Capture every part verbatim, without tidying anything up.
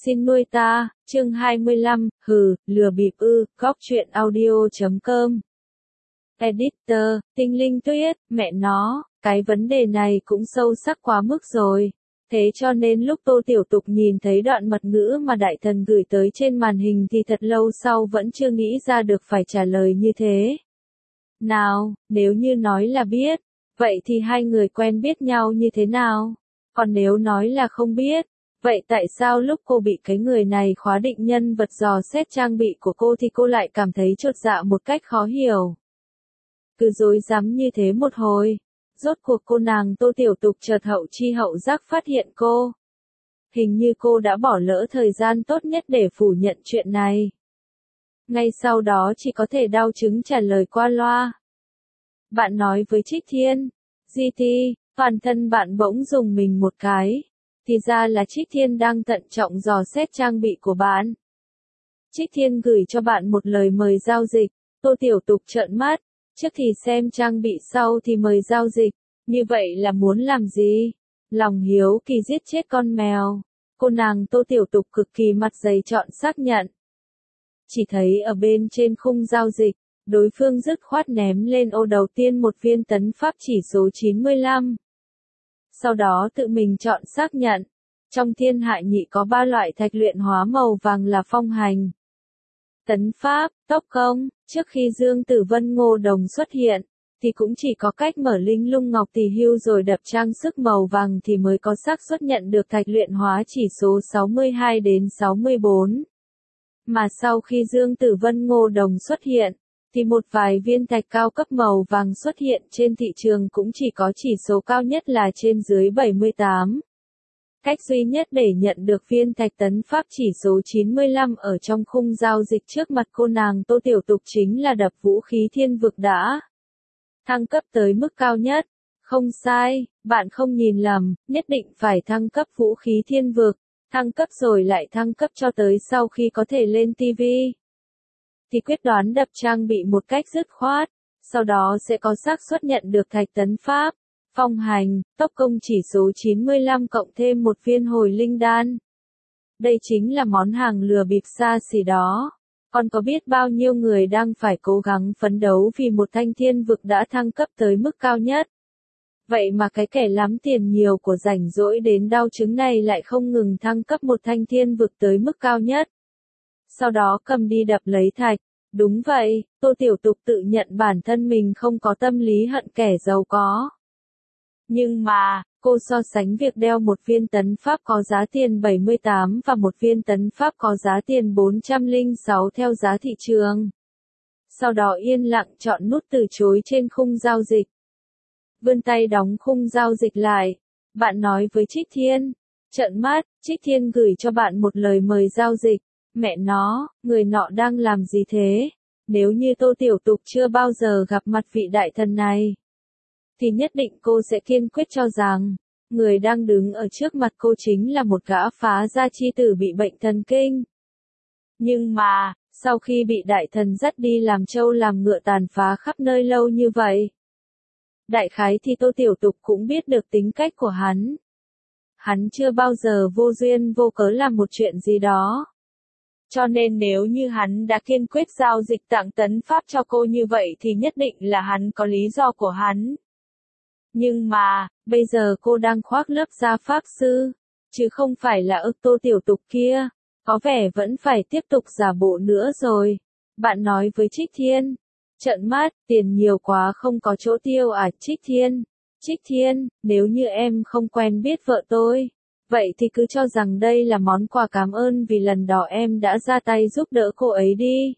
xin nuôi ta, chương hai mươi lăm, hừ, lừa bịp ư, góc truyện audio.com. Editor, Tinh Linh Tuyết, mẹ nó, cái vấn đề này cũng sâu sắc quá mức rồi. Thế cho nên lúc Tô Tiểu Tục nhìn thấy đoạn mật ngữ mà đại thần gửi tới trên màn hình thì thật lâu sau vẫn chưa nghĩ ra được phải trả lời như thế. Nào, nếu như nói là biết, vậy thì hai người quen biết nhau như thế nào? Còn nếu nói là không biết, vậy tại sao lúc cô bị cái người này khóa định nhân vật dò xét trang bị của cô thì cô lại cảm thấy chột dạ một cách khó hiểu? Cứ dối rắm như thế một hồi, rốt cuộc cô nàng Tô Tiểu Tục chợt hậu chi hậu giác phát hiện cô. Hình như cô đã bỏ lỡ thời gian tốt nhất để phủ nhận chuyện này. Ngay sau đó chỉ có thể đau chứng trả lời qua loa. Bạn nói với Trích Thiên, giê tê, toàn thân bạn bỗng dùng mình một cái. Thì ra là Trích Thiên đang tận trọng dò xét trang bị của bạn. Trích Thiên gửi cho bạn một lời mời giao dịch, Tô Tiểu Tục trợn mắt, trước thì xem trang bị sau thì mời giao dịch, như vậy là muốn làm gì? Lòng hiếu kỳ giết chết con mèo, cô nàng Tô Tiểu Tục cực kỳ mặt dày chọn xác nhận. Chỉ thấy ở bên trên khung giao dịch, đối phương dứt khoát ném lên ô đầu tiên một viên tấn pháp chỉ số chín mươi lăm. Sau đó tự mình chọn xác nhận, trong thiên hạ nhị có ba loại thạch luyện hóa màu vàng là phong hành, tấn pháp, tốc công. Trước khi Dương Tử Vân Ngô Đồng xuất hiện, thì cũng chỉ có cách mở linh lung ngọc tỷ hưu rồi đập trang sức màu vàng thì mới có xác suất nhận được thạch luyện hóa chỉ số sáu mươi hai đến sáu mươi bốn. Mà sau khi Dương Tử Vân Ngô Đồng xuất hiện, thì một vài viên thạch cao cấp màu vàng xuất hiện trên thị trường cũng chỉ có chỉ số cao nhất là trên dưới bảy mươi tám. Cách duy nhất để nhận được viên thạch tấn pháp chỉ số chín mươi lăm ở trong khung giao dịch trước mặt cô nàng Tô Tiểu Tục chính là đập vũ khí thiên vực đã thăng cấp tới mức cao nhất. Không sai, bạn không nhìn lầm, nhất định phải thăng cấp vũ khí thiên vực, thăng cấp rồi lại thăng cấp cho tới sau khi có thể lên ti vi. Thì quyết đoán đập trang bị một cách dứt khoát, sau đó sẽ có xác suất nhận được thạch tấn pháp, phong hành, tốc công chỉ số chín mươi lăm cộng thêm một viên hồi linh đan. Đây chính là món hàng lừa bịp xa xỉ đó. Còn có biết bao nhiêu người đang phải cố gắng phấn đấu vì một thanh thiên vực đã thăng cấp tới mức cao nhất. Vậy mà cái kẻ lắm tiền nhiều của rảnh rỗi đến đau chứng này lại không ngừng thăng cấp một thanh thiên vực tới mức cao nhất. Sau đó cầm đi đập lấy thạch. Đúng vậy, Tô Tiểu Tục tự nhận bản thân mình không có tâm lý hận kẻ giàu có. Nhưng mà, cô so sánh việc đeo một viên tấn pháp có giá tiền bảy mươi tám và một viên tấn pháp có giá tiền bốn trăm lẻ sáu theo giá thị trường. Sau đó yên lặng chọn nút từ chối trên khung giao dịch. Vươn tay đóng khung giao dịch lại. Bạn nói với Trích Thiên. Trợn mắt, Trích Thiên gửi cho bạn một lời mời giao dịch. Mẹ nó, người nọ đang làm gì thế? Nếu như Tô Tiểu Tục chưa bao giờ gặp mặt vị đại thần này, thì nhất định cô sẽ kiên quyết cho rằng, người đang đứng ở trước mặt cô chính là một gã phá gia chi tử bị bệnh thần kinh. Nhưng mà, sau khi bị đại thần dắt đi làm trâu làm ngựa tàn phá khắp nơi lâu như vậy, đại khái thì Tô Tiểu Tục cũng biết được tính cách của hắn. Hắn chưa bao giờ vô duyên vô cớ làm một chuyện gì đó. Cho nên nếu như hắn đã kiên quyết giao dịch tặng tấn pháp cho cô như vậy thì nhất định là hắn có lý do của hắn. Nhưng mà, bây giờ cô đang khoác lớp gia pháp sư, chứ không phải là ức Tô Tiểu Tục kia, có vẻ vẫn phải tiếp tục giả bộ nữa rồi. Bạn nói với Trích Thiên. Trợn mắt, tiền nhiều quá không có chỗ tiêu à Trích Thiên. Trích Thiên, nếu như em không quen biết vợ tôi, vậy thì cứ cho rằng đây là món quà cảm ơn vì lần đó em đã ra tay giúp đỡ cô ấy đi.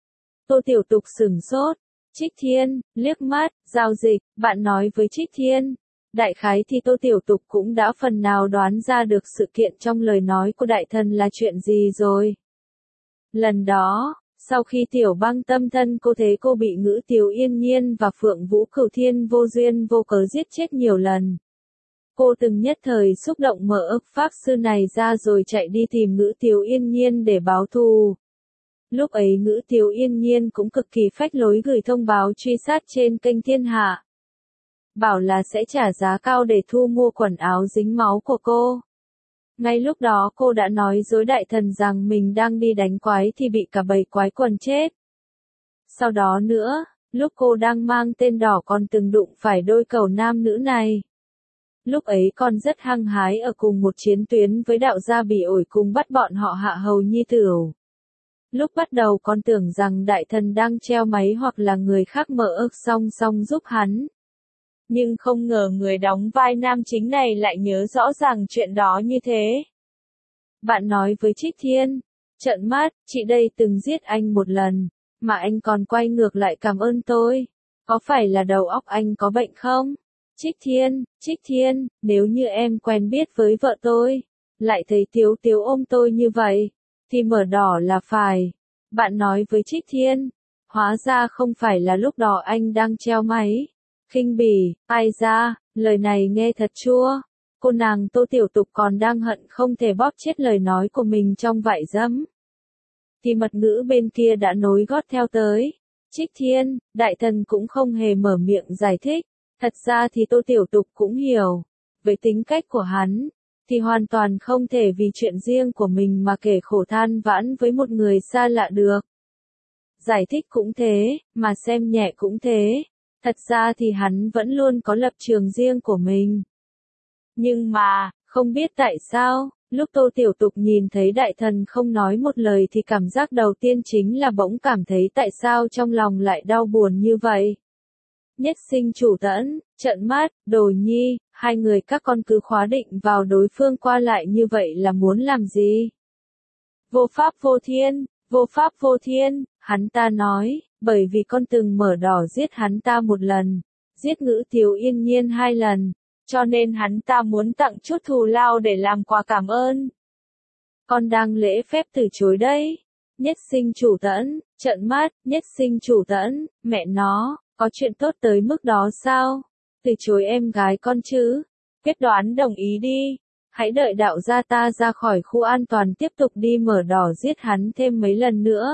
Tô Tiểu Tục sửng sốt. Trích Thiên, liếc mắt, giao dịch, bạn nói với Trích Thiên. Đại khái thì Tô Tiểu Tục cũng đã phần nào đoán ra được sự kiện trong lời nói của đại thần là chuyện gì rồi. Lần đó, sau khi Tiểu Băng tâm thân cô thấy cô bị Ngữ Tiếu Yên Nhiên và Phượng Vũ Cửu Thiên vô duyên vô cớ giết chết nhiều lần. Cô từng nhất thời xúc động mở ức pháp sư này ra rồi chạy đi tìm Ngữ Tiếu Yên Nhiên để báo thù. Lúc ấy Ngữ Tiếu Yên Nhiên cũng cực kỳ phách lối gửi thông báo truy sát trên kênh Thiên Hạ. Bảo là sẽ trả giá cao để thu mua quần áo dính máu của cô. Ngay lúc đó cô đã nói dối đại thần rằng mình đang đi đánh quái thì bị cả bầy quái quần chết. Sau đó nữa, lúc cô đang mang tên đỏ còn từng đụng phải đôi cầu nam nữ này. Lúc ấy con rất hăng hái ở cùng một chiến tuyến với đạo gia bị ổi cùng bắt bọn họ hạ hầu nhi tửu. Lúc bắt đầu con tưởng rằng đại thần đang treo máy hoặc là người khác mở ức song song giúp hắn. Nhưng không ngờ người đóng vai nam chính này lại nhớ rõ ràng chuyện đó như thế. Bạn nói với Trích Thiên, trợn mắt, chị đây từng giết anh một lần, mà anh còn quay ngược lại cảm ơn tôi. Có phải là đầu óc anh có bệnh không? Trích Thiên, Trích Thiên, nếu như em quen biết với vợ tôi, lại thấy Tiếu Tiếu ôm tôi như vậy, thì mở đỏ là phải. Bạn nói với Trích Thiên, hóa ra không phải là lúc đó anh đang treo máy. Khinh bỉ, ai ra, lời này nghe thật chua. Cô nàng Tô Tiểu Tục còn đang hận không thể bóp chết lời nói của mình trong vải dẫm. Thì mật ngữ bên kia đã nối gót theo tới. Trích Thiên, đại thần cũng không hề mở miệng giải thích. Thật ra thì Tô Tiểu Tục cũng hiểu. Với tính cách của hắn, thì hoàn toàn không thể vì chuyện riêng của mình mà kể khổ than vãn với một người xa lạ được. Giải thích cũng thế, mà xem nhẹ cũng thế. Thật ra thì hắn vẫn luôn có lập trường riêng của mình. Nhưng mà, không biết tại sao, lúc Tô Tiểu Tục nhìn thấy đại thần không nói một lời thì cảm giác đầu tiên chính là bỗng cảm thấy tại sao trong lòng lại đau buồn như vậy. Nhất Sinh Chủ Tẫn, trợn mắt, Đồ Nhi, hai người các con cứ khóa định vào đối phương qua lại như vậy là muốn làm gì? Vô pháp vô thiên, vô pháp vô thiên, hắn ta nói, bởi vì con từng mở đỏ giết hắn ta một lần, giết Ngữ Tiếu Yên Nhiên hai lần, cho nên hắn ta muốn tặng chút thù lao để làm quà cảm ơn. Con đang lễ phép từ chối đấy. Nhất Sinh Chủ Tẫn, trợn mắt, Nhất Sinh Chủ Tẫn, mẹ nó, có chuyện tốt tới mức đó sao? Từ chối em gái con chứ? Quyết đoán đồng ý đi. Hãy đợi đạo gia ta ra khỏi khu an toàn tiếp tục đi mở đỏ giết hắn thêm mấy lần nữa.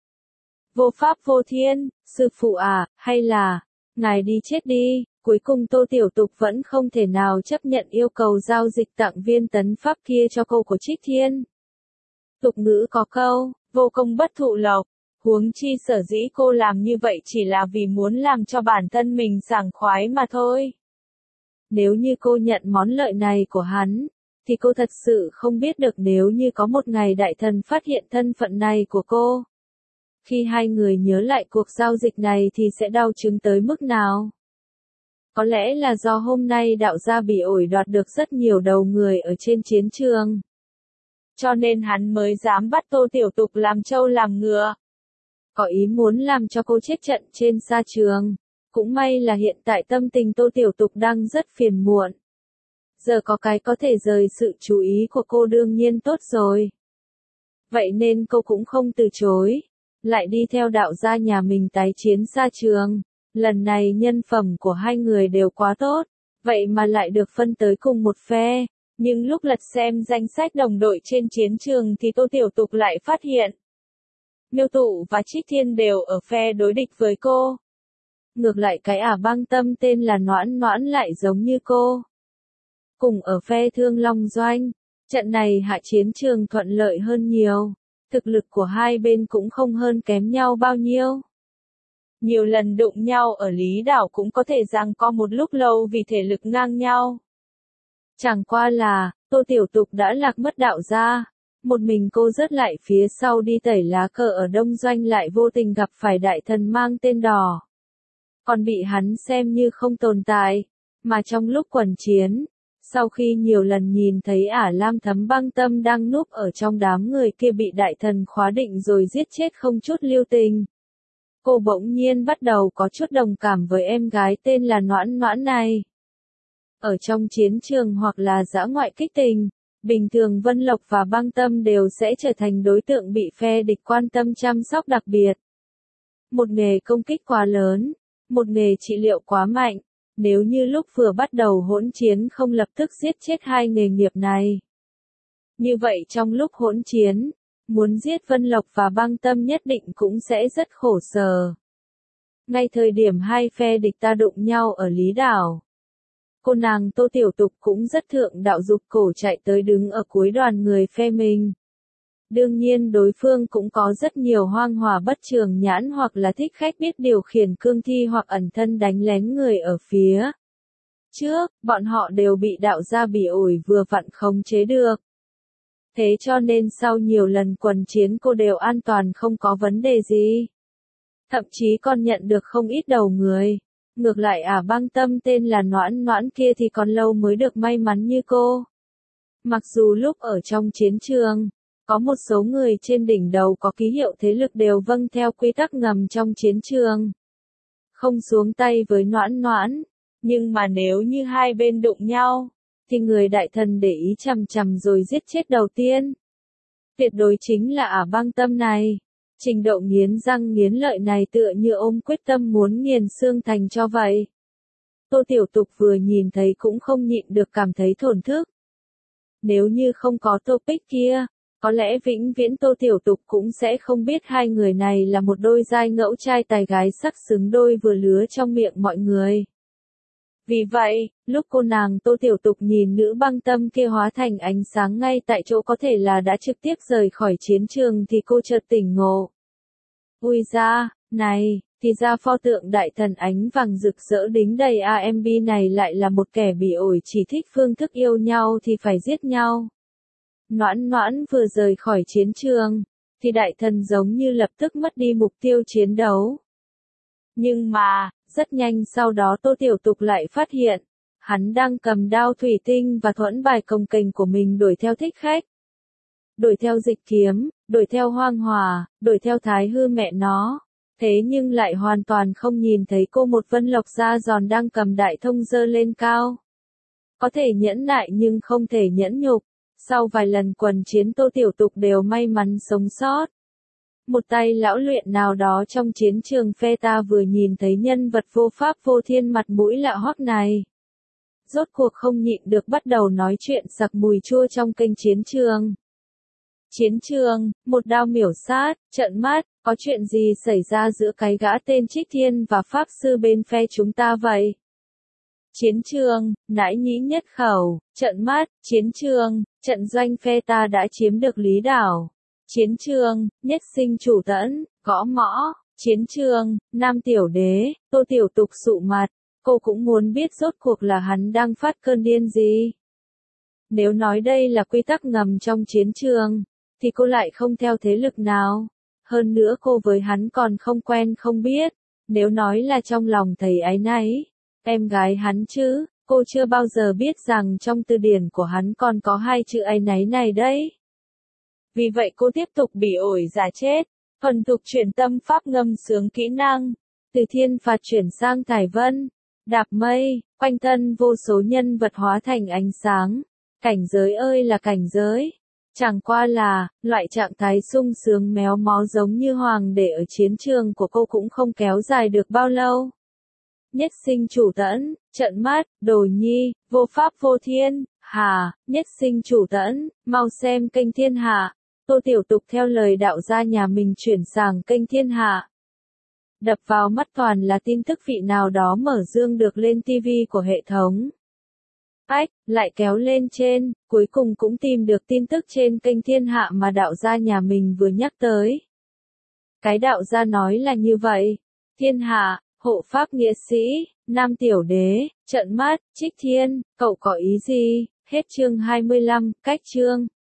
Vô pháp vô thiên, sư phụ à, hay là, ngài đi chết đi. Cuối cùng Tô Tiểu Tục vẫn không thể nào chấp nhận yêu cầu giao dịch tặng viên tấn pháp kia cho cô của Trích Thiên. Tục ngữ có câu, vô công bất thụ lộc, huống chi sở dĩ cô làm như vậy chỉ là vì muốn làm cho bản thân mình sảng khoái mà thôi. Nếu như cô nhận món lợi này của hắn, thì cô thật sự không biết được nếu như có một ngày đại thần phát hiện thân phận này của cô. Khi hai người nhớ lại cuộc giao dịch này thì sẽ đau chứng tới mức nào? Có lẽ là do hôm nay đạo gia bị ổi đoạt được rất nhiều đầu người ở trên chiến trường. Cho nên hắn mới dám bắt Tô Tiểu Tục làm trâu làm ngựa. Có ý muốn làm cho cô chết trận trên sa trường. Cũng may là hiện tại tâm tình Tô Tiểu Tục đang rất phiền muộn. Giờ có cái có thể rời sự chú ý của cô đương nhiên tốt rồi. Vậy nên cô cũng không từ chối. Lại đi theo đạo gia nhà mình tái chiến sa trường. Lần này nhân phẩm của hai người đều quá tốt. Vậy mà lại được phân tới cùng một phe. Nhưng lúc lật xem danh sách đồng đội trên chiến trường thì Tô Tiểu Tục lại phát hiện. Miêu Tụ và Trích Thiên đều ở phe đối địch với cô. Ngược lại cái ả băng tâm tên là Noãn Noãn lại giống như cô. Cùng ở phe Thương Long Doanh, trận này hạ chiến trường thuận lợi hơn nhiều. Thực lực của hai bên cũng không hơn kém nhau bao nhiêu. Nhiều lần đụng nhau ở Lý Đảo cũng có thể giằng co một lúc lâu vì thể lực ngang nhau. Chẳng qua là, Tô Tiểu Tục đã lạc mất đạo gia. Một mình cô rớt lại phía sau đi tẩy lá cờ ở Đông Doanh lại vô tình gặp phải đại thần mang tên đỏ. Còn bị hắn xem như không tồn tại. Mà trong lúc quần chiến, sau khi nhiều lần nhìn thấy ả Lam Thấm Băng Tâm đang núp ở trong đám người kia bị đại thần khóa định rồi giết chết không chút lưu tình. Cô bỗng nhiên bắt đầu có chút đồng cảm với em gái tên là Noãn Noãn này. Ở trong chiến trường hoặc là dã ngoại kích tình, bình thường Vân Lộc và Băng Tâm đều sẽ trở thành đối tượng bị phe địch quan tâm chăm sóc đặc biệt. Một nghề công kích quá lớn, một nghề trị liệu quá mạnh, nếu như lúc vừa bắt đầu hỗn chiến không lập tức giết chết hai nghề nghiệp này. Như vậy trong lúc hỗn chiến, muốn giết Vân Lộc và Băng Tâm nhất định cũng sẽ rất khổ sở. Ngay thời điểm hai phe địch ta đụng nhau ở Lý Đảo, Cô nàng Tô Tiểu Tục cũng rất thượng đạo dục cổ chạy tới đứng ở cuối đoàn người phe mình. Đương nhiên đối phương cũng có rất nhiều hoang hòa bất trường nhãn hoặc là thích khách biết điều khiển cương thi hoặc ẩn thân đánh lén người ở phía trước, bọn họ đều bị đạo gia bị ổi vừa vặn khống chế được. Thế cho nên sau nhiều lần quần chiến cô đều an toàn không có vấn đề gì. Thậm chí còn nhận được không ít đầu người. Ngược lại ả băng tâm tên là Noãn Noãn kia thì còn lâu mới được may mắn như cô. Mặc dù lúc ở trong chiến trường, có một số người trên đỉnh đầu có ký hiệu thế lực đều vâng theo quy tắc ngầm trong chiến trường. Không xuống tay với Noãn Noãn, nhưng mà nếu như hai bên đụng nhau, thì người đại thần để ý chằm chằm rồi giết chết đầu tiên. Tuyệt đối chính là ả băng tâm này. Trình độ nghiến răng nghiến lợi này tựa như ôm quyết tâm muốn nghiền xương thành cho vậy. Tô Tiểu Tục vừa nhìn thấy cũng không nhịn được cảm thấy thổn thức. Nếu như không có topic kia, có lẽ vĩnh viễn Tô Tiểu Tục cũng sẽ không biết hai người này là một đôi giai ngẫu trai tài gái sắc xứng đôi vừa lứa trong miệng mọi người. Vì vậy, lúc cô nàng Tô Tiểu Tục nhìn nữ băng tâm kia hóa thành ánh sáng ngay tại chỗ có thể là đã trực tiếp rời khỏi chiến trường thì cô chợt tỉnh ngộ. Ui ra, này, thì ra pho tượng đại thần ánh vàng rực rỡ đính đầy a em bê này lại là một kẻ bị ổi chỉ thích phương thức yêu nhau thì phải giết nhau. Noãn Noãn vừa rời khỏi chiến trường, thì đại thần giống như lập tức mất đi mục tiêu chiến đấu. Nhưng mà, rất nhanh sau đó Tô Tiểu Tục lại phát hiện, hắn đang cầm đao thủy tinh và thuẫn bài công kềnh của mình đuổi theo thích khách. Đuổi theo dịch kiếm, đuổi theo hoang hòa, đuổi theo thái hư mẹ nó. Thế nhưng lại hoàn toàn không nhìn thấy cô một vân lộc da giòn đang cầm đại thông dơ lên cao. Có thể nhẫn nại nhưng không thể nhẫn nhục. Sau vài lần quần chiến Tô Tiểu Tục đều may mắn sống sót. Một tay lão luyện nào đó trong chiến trường phe ta vừa nhìn thấy nhân vật vô pháp vô thiên mặt mũi lạ hoắc này. Rốt cuộc không nhịn được bắt đầu nói chuyện sặc mùi chua trong kênh chiến trường. Chiến trường, một đao miểu sát, trợn mắt, có chuyện gì xảy ra giữa cái gã tên Trích Thiên và Pháp Sư bên phe chúng ta vậy? Chiến trường, nãi nhĩ nhất khẩu, trợn mắt, chiến trường, trận doanh phe ta đã chiếm được Lý Đảo. Chiến trường, nhất sinh chủ tẫn, gõ mõ, chiến trường, nam tiểu đế, Tô Tiểu Tục sụ mặt, cô cũng muốn biết rốt cuộc là hắn đang phát cơn điên gì. Nếu nói đây là quy tắc ngầm trong chiến trường, thì cô lại không theo thế lực nào. Hơn nữa cô với hắn còn không quen không biết. Nếu nói là trong lòng thầy áy náy, em gái hắn chứ, cô chưa bao giờ biết rằng trong từ điển của hắn còn có hai chữ áy náy này đấy. Vì vậy cô tiếp tục bị ổi giả chết, thuần thục chuyển tâm pháp ngâm sướng kỹ năng, từ thiên phạt chuyển sang thải vân, đạp mây, quanh thân vô số nhân vật hóa thành ánh sáng, cảnh giới ơi là cảnh giới. Chẳng qua là, loại trạng thái sung sướng méo mó giống như hoàng để ở chiến trường của cô cũng không kéo dài được bao lâu. Nhất sinh chủ tẫn, trận mắt, đồ nhi, vô pháp vô thiên, hà, nhất sinh chủ tẫn, mau xem kênh thiên hạ. Tô Tiểu Tục theo lời đạo gia nhà mình chuyển sang kênh thiên hạ. Đập vào mắt toàn là tin tức vị nào đó mở dương được lên ti vi của hệ thống. Ách, lại kéo lên trên, cuối cùng cũng tìm được tin tức trên kênh thiên hạ mà đạo gia nhà mình vừa nhắc tới. Cái đạo gia nói là như vậy. Thiên hạ, hộ pháp nghĩa sĩ, nam tiểu đế, trận mắt, Trích Thiên, cậu có ý gì? Hết chương hai mươi lăm, cách chương.